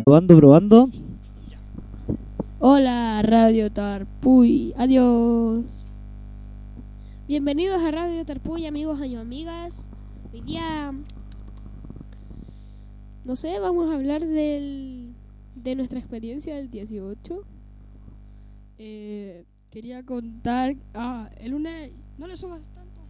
Probando, probando. Hola, Radio Tarpuy. Adiós. Bienvenidos a Radio Tarpuy, amigos y amigas. Hoy día, no sé, vamos a hablar de nuestra experiencia del 18. Quería contar... el lunes... No le subas tanto.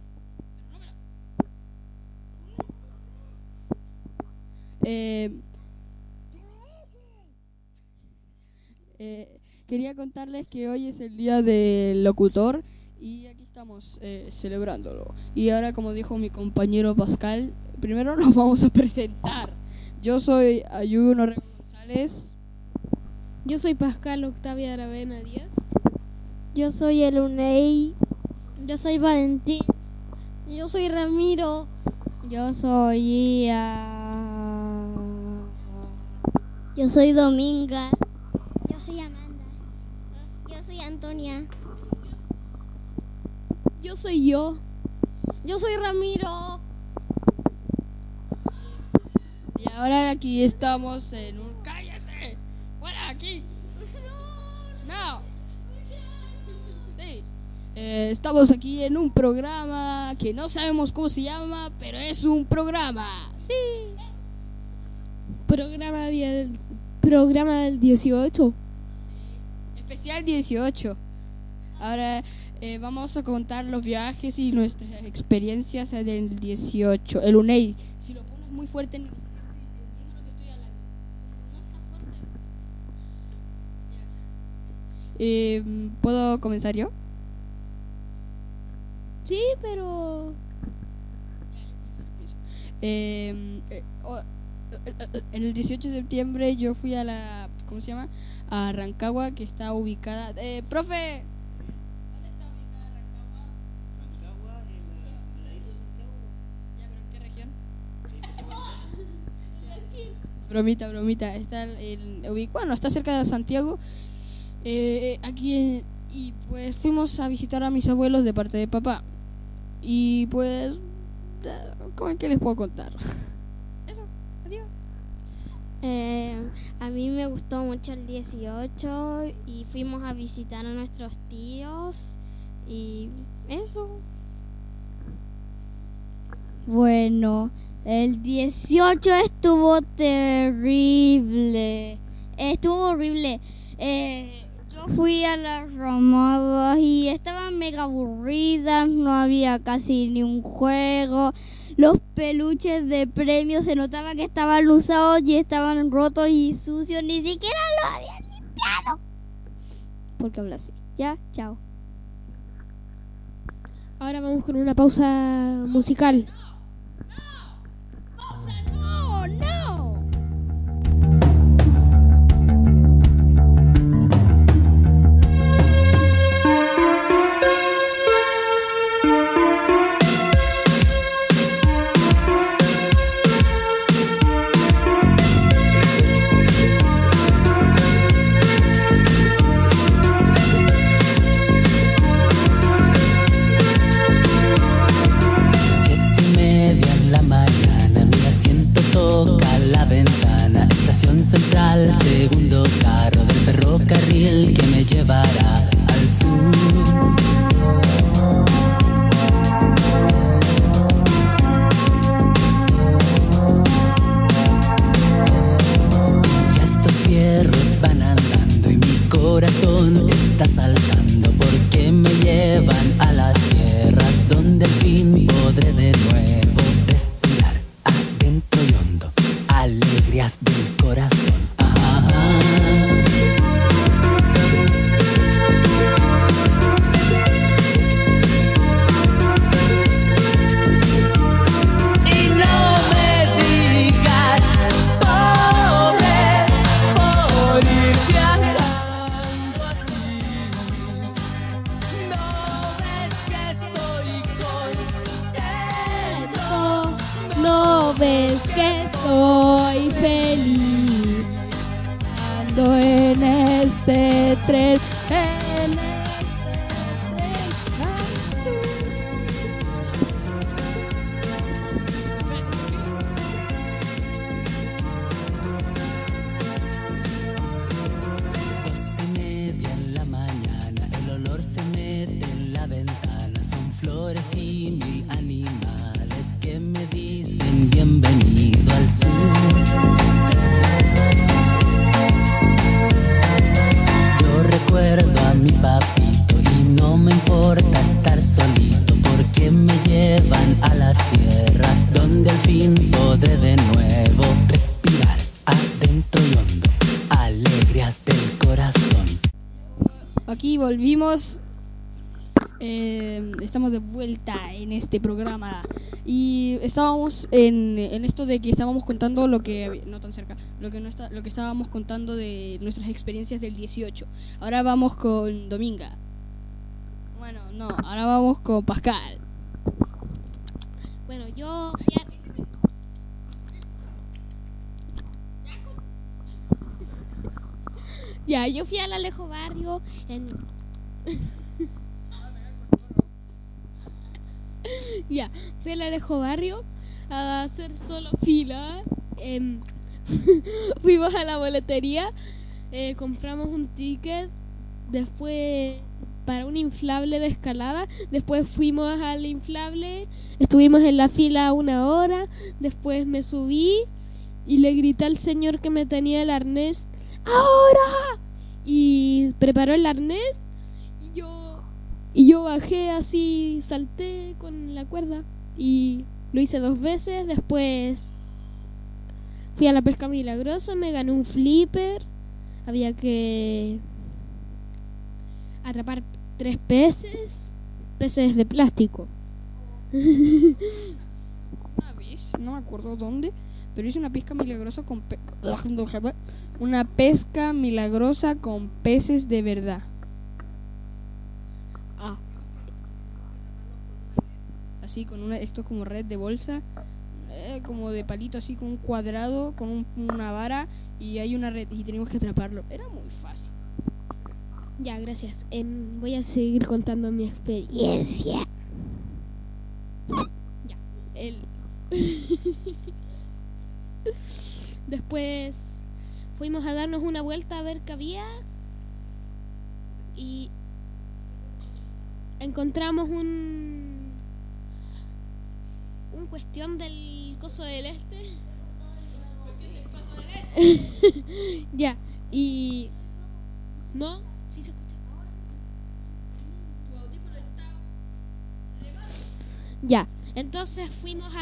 Quería contarles que hoy es el día del locutor y aquí estamos celebrándolo. Y ahora, como dijo mi compañero Pascal, primero nos vamos a presentar. Yo soy Ayuno Rego González. Yo soy Pascal Octavia Aravena Díaz. Yo soy Elunei. Yo soy Valentín. Yo soy Ramiro. Yo soy Yo soy Dominga. Yo soy Amanda. Yo soy Antonia. Yo soy yo. Yo soy Ramiro. Y ahora aquí estamos en un... ¡Cállate! ¡Fuera aquí! ¡No! Sí. Estamos aquí en un programa que no sabemos cómo se llama, pero es un programa. Sí. Programa del 18. Especial 18. Ahora vamos a contar los viajes y nuestras experiencias del 18. El UNEI. Si lo pones muy fuerte, no sé entiendo lo que estoy hablando. No está fuerte. ¿Puedo comenzar yo? Sí, pero... En el 18 de septiembre yo fui a la... ¿Cómo se llama? A Rancagua, que está ubicada... ¡Profe! ¿Dónde está ubicada Rancagua? Rancagua, en la isla de Santiago. Ya, ¿pero en qué región? Bromita. Está bueno, está cerca de Santiago. Y pues fuimos a visitar a mis abuelos de parte de papá. Y pues... ¿Qué les puedo contar? Eso, adiós. A mí me gustó mucho el 18 y fuimos a visitar a nuestros tíos y eso. Bueno, el 18 estuvo terrible. Estuvo horrible. Yo fui a las Romadas y estaban mega aburridas, no había casi ni un juego. Los peluches de premios se notaba que estaban usados y estaban rotos y sucios, ni siquiera los habían limpiado. ¿Por qué hablo así? Ya, chao. Ahora vamos con una pausa musical. Segundo carro del ferrocarril que me llevará al sur. Ya estos fierros van andando y mi corazón está saltando porque me llevan a las tierras donde al fin podré de nuevo respirar adentro y hondo alegrías del corazón. ¿No ves que soy feliz? Ando en este tren, volvimos. Estamos de vuelta en este programa. Y estábamos en esto de que estábamos contando lo que... No tan cerca. Lo que estábamos contando de nuestras experiencias del 18. Ahora vamos con Dominga. Bueno, no. Ahora vamos con Pascal. Bueno, yo yo fui al Alejo Barrio fui al Alejo Barrio a hacer solo fila. Fuimos a la boletería, compramos un ticket, después para un inflable de escalada, después fuimos al inflable, estuvimos en la fila 1 hora, después me subí y le grité al señor que me tenía el arnés, ¡ahora! Y preparó el arnés y yo bajé así, salté con la cuerda y lo hice 2 veces. Después fui a la pesca milagrosa, me gané un flipper, había que atrapar 3 peces de plástico. Una vez, no me acuerdo dónde, pero hice una pesca milagrosa con una pesca milagrosa con peces de verdad. Así con esto como red de bolsa, como de palito, así con un cuadrado, con una vara, y hay una red y tenemos que atraparlo. Era muy fácil. Ya, gracias. Voy a seguir contando mi experiencia. Después fuimos a darnos una vuelta a ver qué había y encontramos un cuestión del coso del este. Ya, y no, sí se escucha. Ya, entonces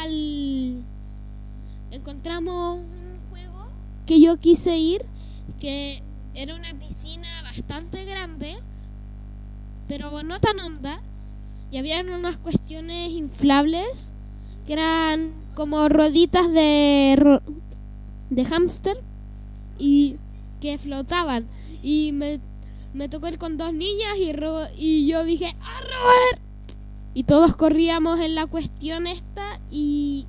encontramos un juego que yo quise ir, que era una piscina bastante grande, pero no tan honda, y habían unas cuestiones inflables que eran como rueditas de hámster y que flotaban, y me tocó ir con 2 niñas y yo dije ¡a Robert! Y todos corríamos en la cuestión esta y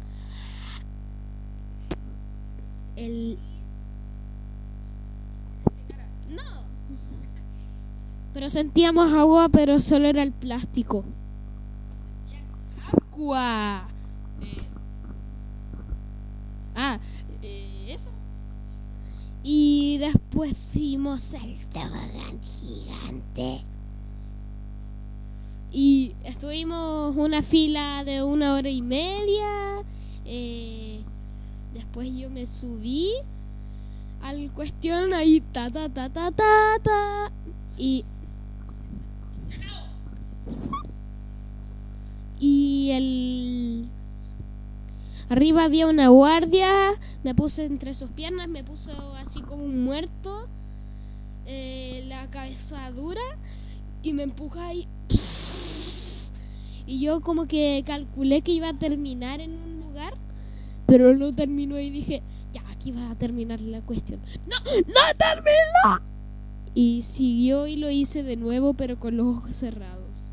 no, pero sentíamos agua, pero solo era el plástico. ¡Agua! Eso. Y después fuimos al tobogán gigante. Y estuvimos una fila de 1 hora y media. Después yo me subí al cuestión ahí, y arriba había una guardia, me puse entre sus piernas, me puso así como un muerto, la cabeza dura, y me empuja ahí. Y yo como que calculé que iba a terminar en un lugar, pero no terminó y dije, ya, aquí va a terminar la cuestión. ¡No terminó! Y siguió y lo hice de nuevo, pero con los ojos cerrados.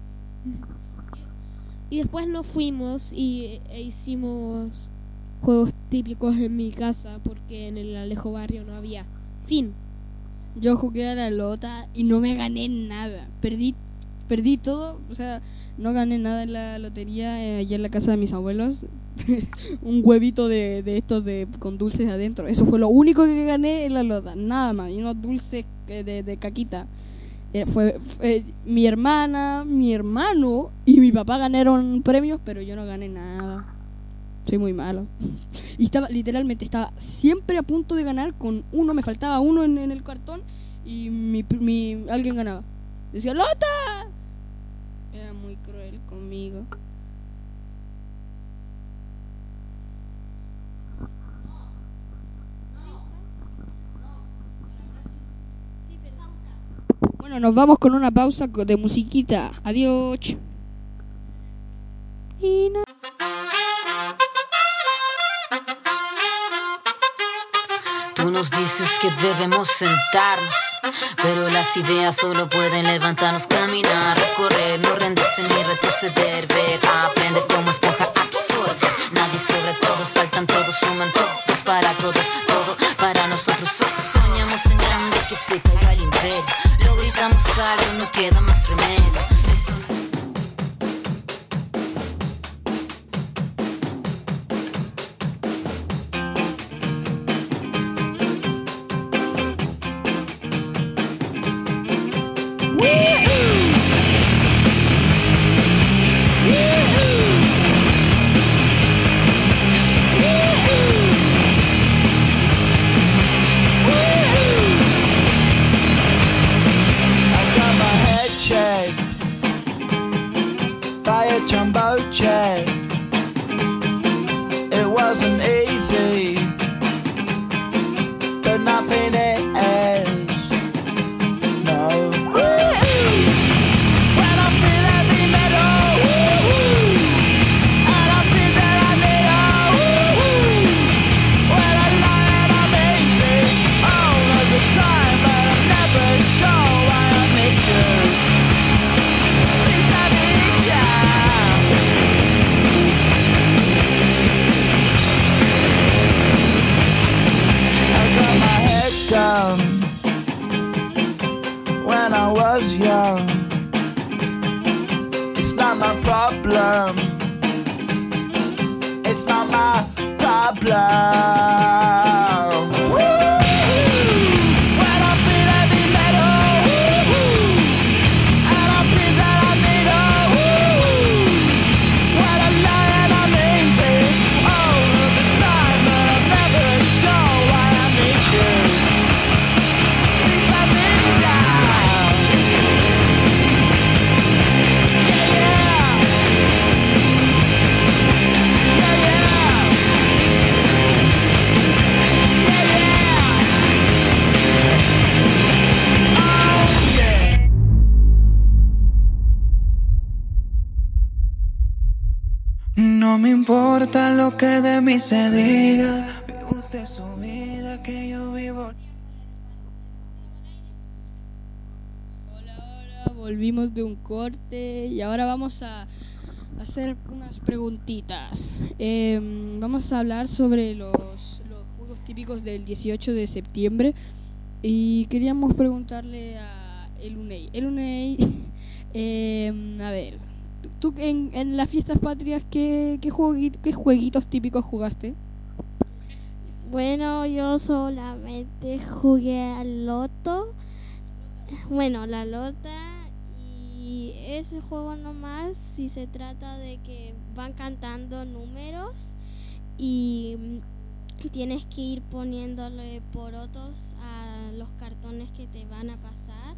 Y después nos fuimos e hicimos juegos típicos en mi casa, porque en el Alejo Barrio no había. Fin. Yo jugué a la lota y no me gané nada. Perdí todo, o sea, no gané nada en la lotería allá en la casa de mis abuelos. Un huevito de estos con dulces adentro. Eso fue lo único que gané en la lota, nada más. Y unos dulces de caquita. Fue mi hermana, mi hermano y mi papá ganaron premios, pero yo no gané nada. Soy muy malo. Y literalmente estaba siempre a punto de ganar con uno, me faltaba uno en el cartón y alguien ganaba. Decía, ¡Lota! Era muy cruel conmigo. Bueno, nos vamos con una pausa de musiquita. Adiós. Tú nos dices que debemos sentarnos, pero las ideas solo pueden levantarnos, caminar, recorrer, no rendirse ni retroceder, ver, aprender como esponja absorbe. Nadie sobre todos, faltan todos, suman todos para todos, todo para nosotros. Soñamos en grande que se caiga el imperio, lo gritamos alto, no queda más remedio. Esto no... It wasn't easy, but nothing is. No. When I feel heavy metal, and I feel that I need when I lie and I'm easy all of the time, but I'm never sure why I need you. Please, I need you. Down when I was young. It's not my problem. It's not my problem. When I feel heavy metal, and I feel that I need when I lie and I'm easy all of the time, but I'm never sure why I need you. No me importa lo que de mí se diga, vive usted su vida que yo vivo. Hola, volvimos de un corte y ahora vamos a hacer unas preguntitas. Vamos a hablar sobre los juegos típicos del 18 de septiembre y queríamos preguntarle a Elunei. Elunei, a ver, tú en las fiestas patrias, ¿qué jueguitos típicos jugaste? Bueno, yo solamente jugué al loto. Bueno, la lota. Y ese juego nomás, si se trata de que van cantando números y tienes que ir poniéndole porotos a los cartones que te van a pasar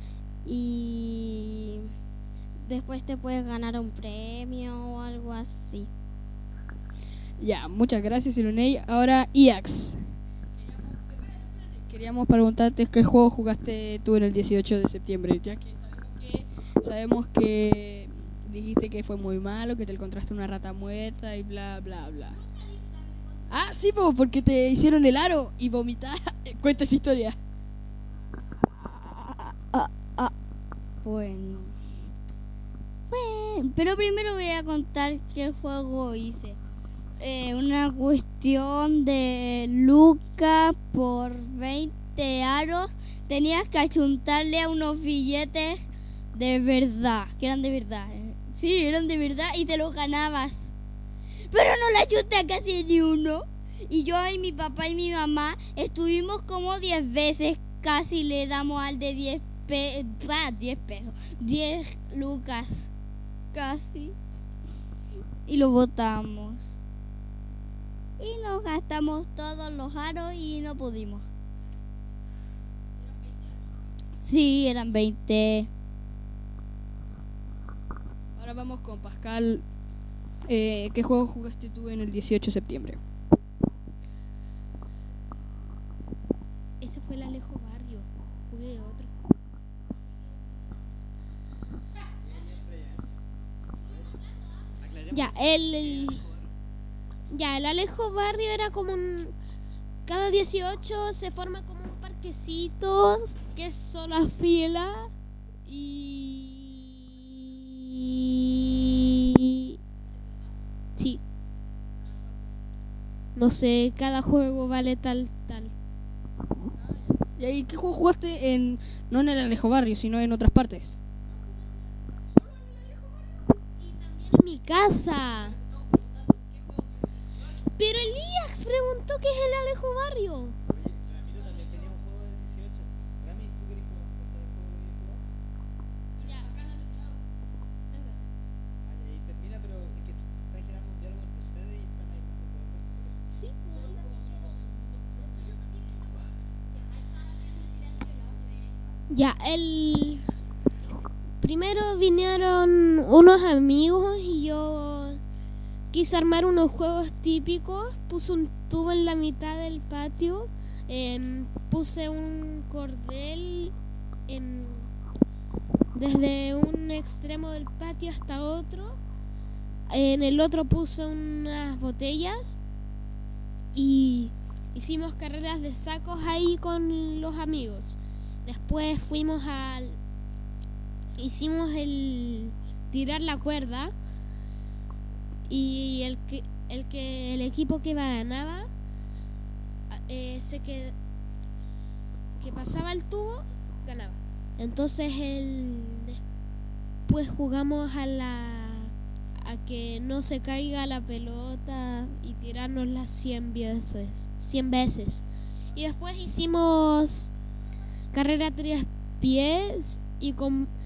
y después te puedes ganar un premio o algo así. Ya, muchas gracias, Elunei. Ahora, Iax. Queríamos preguntarte qué juego jugaste tú en el 18 de septiembre, ya que sabemos que dijiste que fue muy malo, que te encontraste una rata muerta y bla, bla, bla. Ah, sí, porque te hicieron el aro y vomitar. Cuenta esa historia. Bueno, pero primero voy a contar qué juego hice. Una cuestión de lucas por 20 aros. Tenías que achuntarle a unos billetes de verdad, que eran de verdad. Sí, eran de verdad y te los ganabas. Pero no le achunté a casi ni uno. Y yo y mi papá y mi mamá estuvimos como 10 veces. Casi le damos al de 10 pesos. 10 lucas. Casi. Y lo botamos. Y nos gastamos todos los aros y no pudimos. Sí, eran 20. Ahora vamos con Pascal. ¿Qué juego jugaste tú en el 18 de septiembre? Ese fue el Alejo Barrio. Jugué otro. Ya, el Alejo Barrio era como cada 18 se forma como un parquecito que es solo fila y... Sí. No sé, cada juego vale tal. ¿Y ahí qué juego jugaste no en el Alejo Barrio, sino en otras partes? En mi casa. Pero Elías preguntó qué es el Alejo Barrio. Ramiro también tenía un juego del 18. Rami, ¿tú querés jugar? Ya, acá no ha terminado. Ah, ya, ahí termina, pero es que está generando un diálogo entre ustedes y están ahí hablando todo el rato, por eso. Sí. Ya, primero vinieron unos amigos y yo quise armar unos juegos típicos. Puse un tubo en la mitad del patio, puse un cordel desde un extremo del patio hasta otro. En el otro puse unas botellas y hicimos carreras de sacos ahí con los amigos. Después hicimos el tirar la cuerda y el equipo que ganaba que pasaba el tubo ganaba. Entonces después jugamos a que no se caiga la pelota y tirárnosla 100 veces. Y después hicimos carrera 3 pies y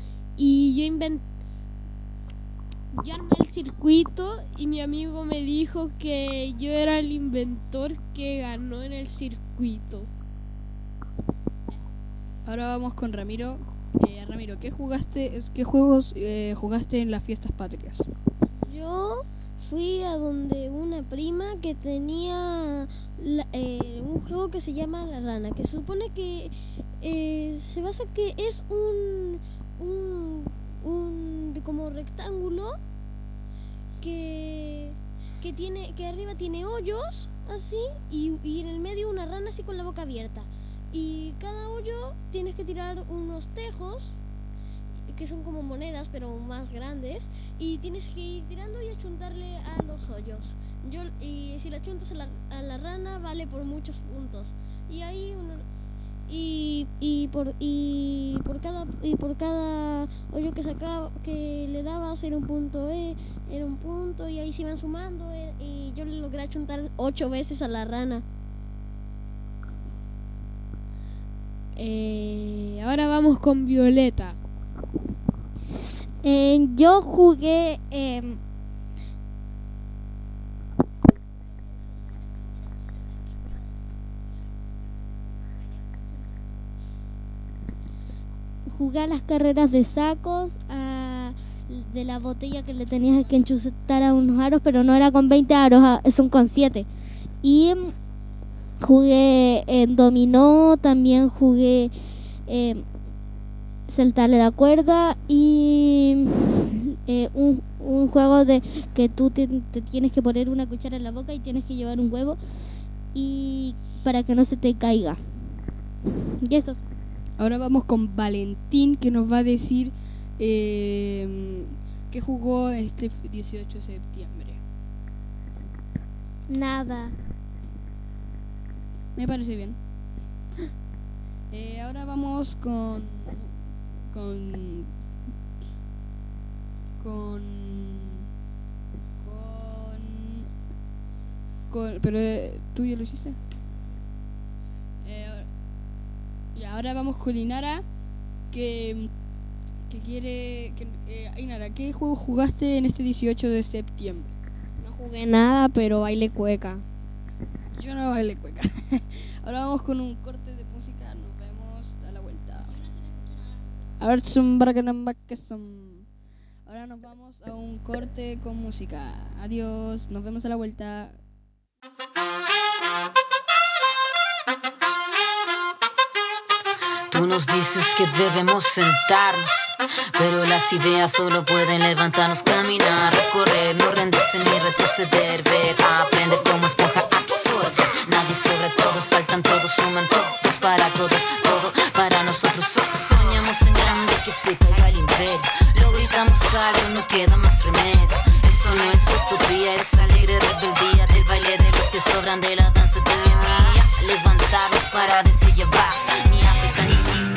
yo armé el circuito y mi amigo me dijo que yo era el inventor que ganó en el circuito. Ahora vamos con Ramiro. Ramiro, ¿qué juegos jugaste en las fiestas patrias? Yo fui a donde una prima que tenía un juego que se llama La Rana, que se supone que se basa que es un como rectángulo que arriba tiene hoyos así y en el medio una rana así con la boca abierta, y cada hoyo tienes que tirar unos tejos que son como monedas pero más grandes, y tienes que ir tirando y achuntarle a los hoyos. Y si le achuntas a la rana vale por muchos puntos, y ahí por cada hoyo que sacaba, que le dabas era un punto, y ahí se iban sumando, y yo le logré achuntar 8 veces a la rana. Ahora vamos con Violeta. Yo jugué a las carreras de sacos, de la botella que le tenías que enchustar a unos aros, pero no era con 20 aros, son con 7. Y jugué en dominó, también jugué saltarle la cuerda y un juego de que tú te tienes que poner una cuchara en la boca y tienes que llevar un huevo y para que no se te caiga. Y eso. Ahora vamos con Valentín, que nos va a decir qué jugó este 18 de septiembre. Nada. Me parece bien. Ahora vamos con pero tú ya lo hiciste. Y ahora vamos con Inara, que quiere Inara, ¿qué juego jugaste en este 18 de septiembre? No jugué nada, pero bailé cueca. Yo no bailé cueca. Ahora vamos con un corte de música. Nos vemos a la vuelta. Ahora nos vamos a un corte con música. Adiós, nos vemos a la vuelta. Tú nos dices que debemos sentarnos, pero las ideas solo pueden levantarnos, caminar, recorrer, no rendirse ni retroceder, ver, aprender como esponja, absorber. Nadie sobre todos, faltan todos, suman todos para todos, todo para nosotros. Soñamos en grande que se caiga el imperio, lo gritamos alto, no queda más remedio. Esto no es utopía, es alegre rebeldía del baile de los que sobran de la danza de mi mía. Levantarnos para decir ya basta, ni África ni mí.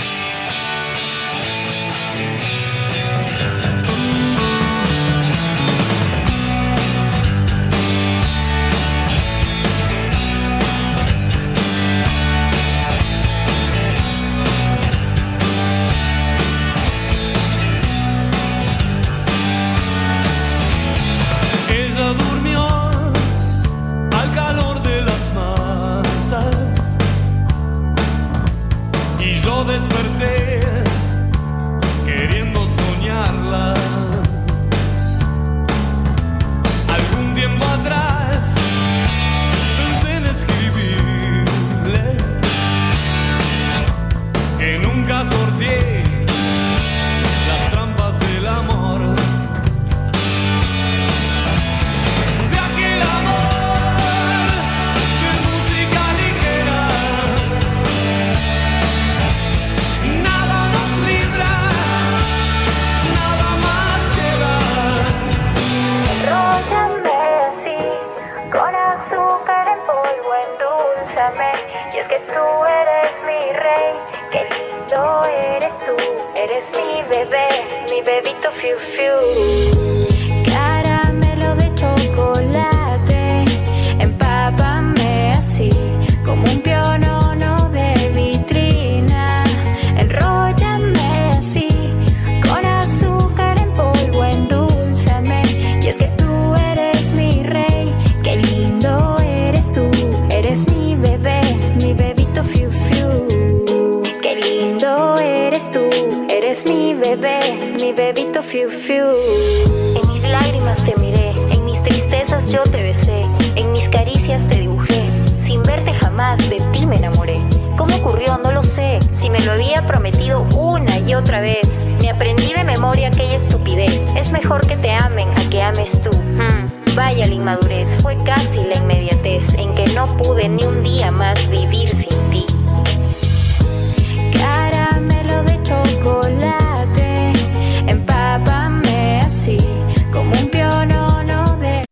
Ella durmió al calor de las masas y yo desperté queriendo soñarla. Algún tiempo atrás pensé en escribirle que nunca sorteé las trampas del amor. Y es que tú eres mi rey, qué lindo eres tú, eres mi bebé, mi bebito fiu fiu. Caramelo de chocolate, empápame así, como un pionono de vitrina. Enróllame así, con azúcar en polvo, endulzame. Y es que tú eres mi rey, qué lindo eres tú, eres mi bebé, mi bebito fiu fiu. Qué lindo eres tú, eres mi bebé, mi bebito fiu fiu. En mis lágrimas te miré, en mis tristezas yo te besé, en mis caricias te dibujé, sin verte jamás de ti me enamoré. ¿Cómo ocurrió? No lo sé, si me lo había prometido una y otra vez. Me aprendí de memoria aquella estupidez, es mejor que te amen a que ames tú. Vaya la inmadurez, fue casi la inmediatez en que no pude ni un día más vivir sin ti. Caramelo de chocolate, empápame así, como un pionono de...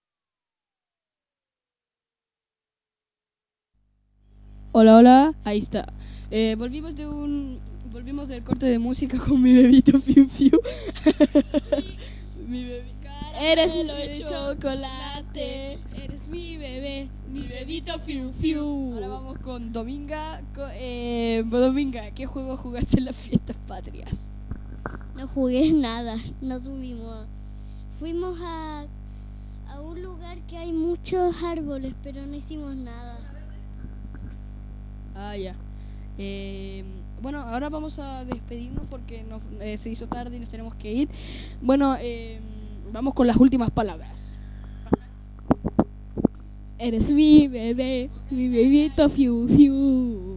Hola, hola, ahí está. Volvimos del corte de música con mi bebito Fiu Fiu. Mi bebé. Eres Lo de chocolate. Eres mi bebé, mi bebito Fiu Fiu. Ahora vamos con Dominga. Dominga, ¿qué juego jugaste en las fiestas patrias? No jugué nada, no subimos. Fuimos a un lugar que hay muchos árboles, pero no hicimos nada. Ah, ya. Bueno, ahora vamos a despedirnos porque se hizo tarde y nos tenemos que ir. Bueno, vamos con las últimas palabras. Eres mi bebé, mi bebito Fiu Fiu.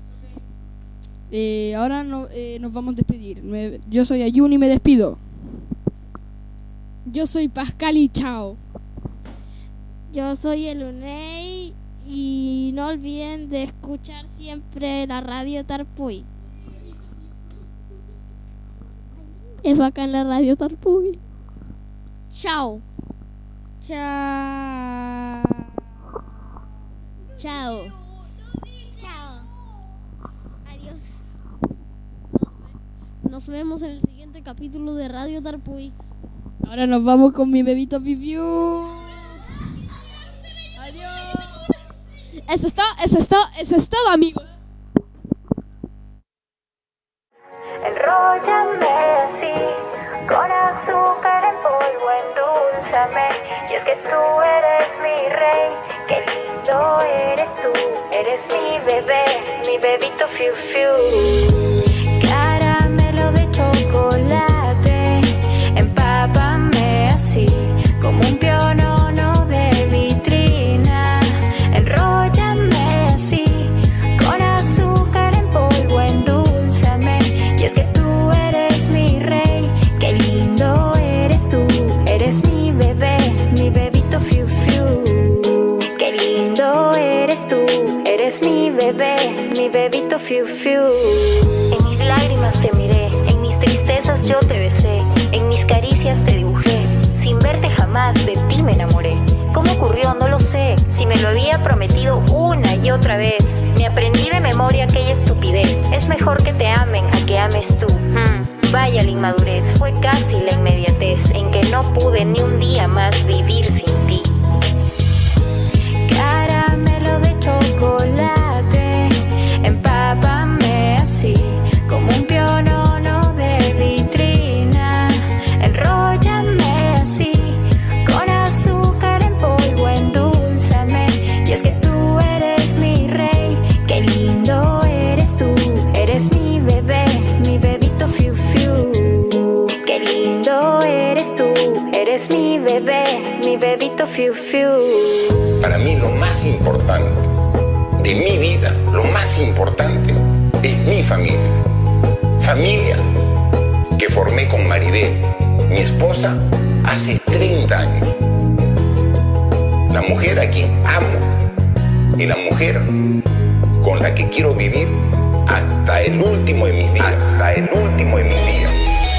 Ahora nos vamos a despedir. Yo soy Ayun y me despido. Yo soy Pascal y chao. Yo soy el Unei y no olviden de escuchar siempre la radio Tarpuy. Es bacán la radio Tarpuy. Chao. Chao. Chao. Chao. Adiós. Nos vemos en el siguiente capítulo de Radio Tarpuy. Ahora nos vamos con mi bebito Pipiu. Adiós. Eso es todo, amigos. Enróllame así, con azúcar en polvo, endulzame. Y es que tú eres mi rey, qué lindo eres tú, eres mi bebé, mi bebito fiu fiu. Caramelo de chocolate, empápame así, como un pionono de vitrina. Enróllame así, con azúcar en polvo, endulzame. fiu fiu. En mis lágrimas te miré, en mis tristezas yo te besé, en mis caricias te dibujé. Sin verte jamás de ti me enamoré. ¿Cómo ocurrió? No lo sé. Si me lo había prometido una y otra vez. Me aprendí de memoria aquella estupidez. Es mejor que te amen a que ames tú. Vaya la inmadurez, fue casi la inmediatez en que no pude ni un día más vivir sin ti. Caramelo de chocolate, empápame así, como un pionono de vitrina. Enróllame así, con azúcar en polvo, endulzame. Y es que tú eres mi rey, qué lindo eres tú. Eres mi bebé, mi bebito fiu fiu. Qué lindo eres tú, eres mi bebé, mi bebito fiu fiu. Para mí lo más importante de mi vida, lo más importante es mi familia. Familia que formé con Maribel, mi esposa, hace 30 años. La mujer a quien amo y la mujer con la que quiero vivir hasta el último de mis días. Hasta el último de mis días.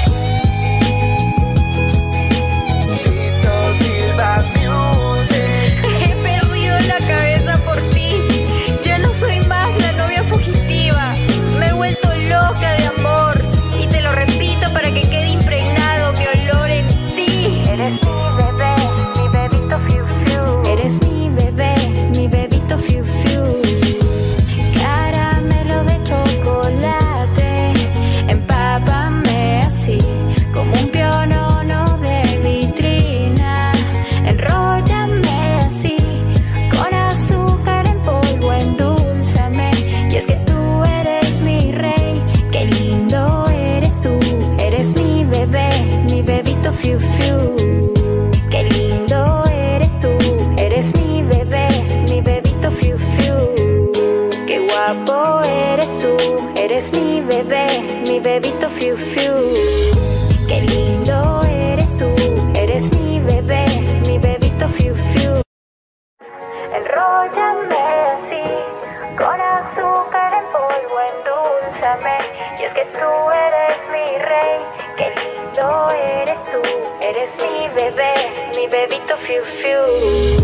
He perdido la cabeza por ti. Ya no soy más la novia fugitiva. Me he vuelto loca de amor. Y te lo repito para que quede impregnado mi olor en ti. Eres mi bebé, mi bebito fiu fiu. Eres mi bebé, mi bebito fiu fiu. Caramelo de chocolate, empápame así, como un pionono de vitrina. Enróllame así, con azúcar en polvo, endulzame. Y es que tú eres mi rey, qué lindo eres tú. Eres mi bebé, mi bebito fiu fiu. Qué lindo eres tú, eres mi bebé, mi bebito fiu fiu. Qué guapo eres tú, eres mi bebé, mi bebito fiu fiu. Qué lindo eres tú, eres mi bebé, mi bebito fiu fiu. Enróllame así, con azúcar en polvo, endulzame. Y es que tú eres mi rey, qué lindo eres tú. Eres mi bebé, mi bebito fiu fiu.